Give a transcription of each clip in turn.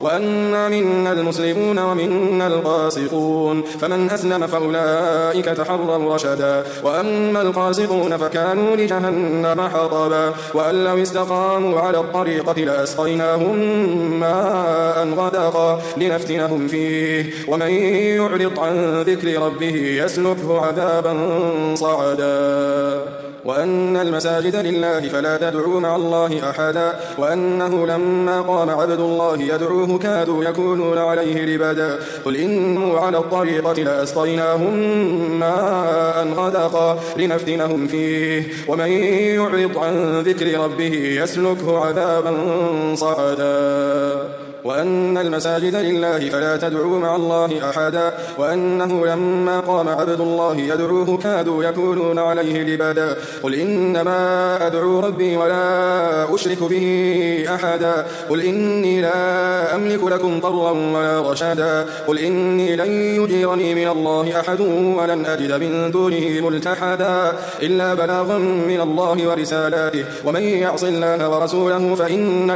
وأنا منا المسلمون ومنا القاسطون فمن أسلم فأولئك تحروا رشدا وأما القاسطون فكانوا لجهنم حطبا وأن لو استقاموا على الطريقة لأسقيناهم ماء غدقا لنفتنهم فيه ومن يعرض عن ذكر ربه يسلكه عذابا صعدا وأن المساجد لله فلا تدعوا مع الله أحدا وأنه لما قام عبد الله يدعوه كادوا يكونون عليه لبدا قل إنه على الطريقة لأسقيناهم ماء غدقا لنفتنهم فيه ومن يعرض عن ذكر ربه يسلكه عذابا صعدا وأن المساجد لله فلا تدعوا مع الله أحدا وأنه لما قام عبد الله يدعوه كادوا يكونون عليه لبدا قل إنما أدعو ربي ولا أشرك به أحدا قل إني لا أملك لكم ضرا ولا رشدا قل إني لن يجيرني من الله أحد ولن أجد من دونه ملتحدا إلا بلاغا من الله ورسالاته ومن يعص الله ورسوله فإن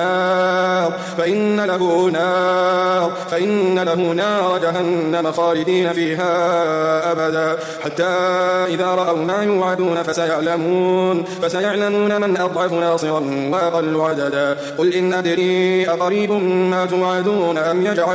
له نار جهنم خالدين فيها أبدا حتى إذا رأوا ما يوعدون فسيعلمون من أضعف ناصرا وأقل عددا قل إن أدري أقريب ما توعدون أم يجعل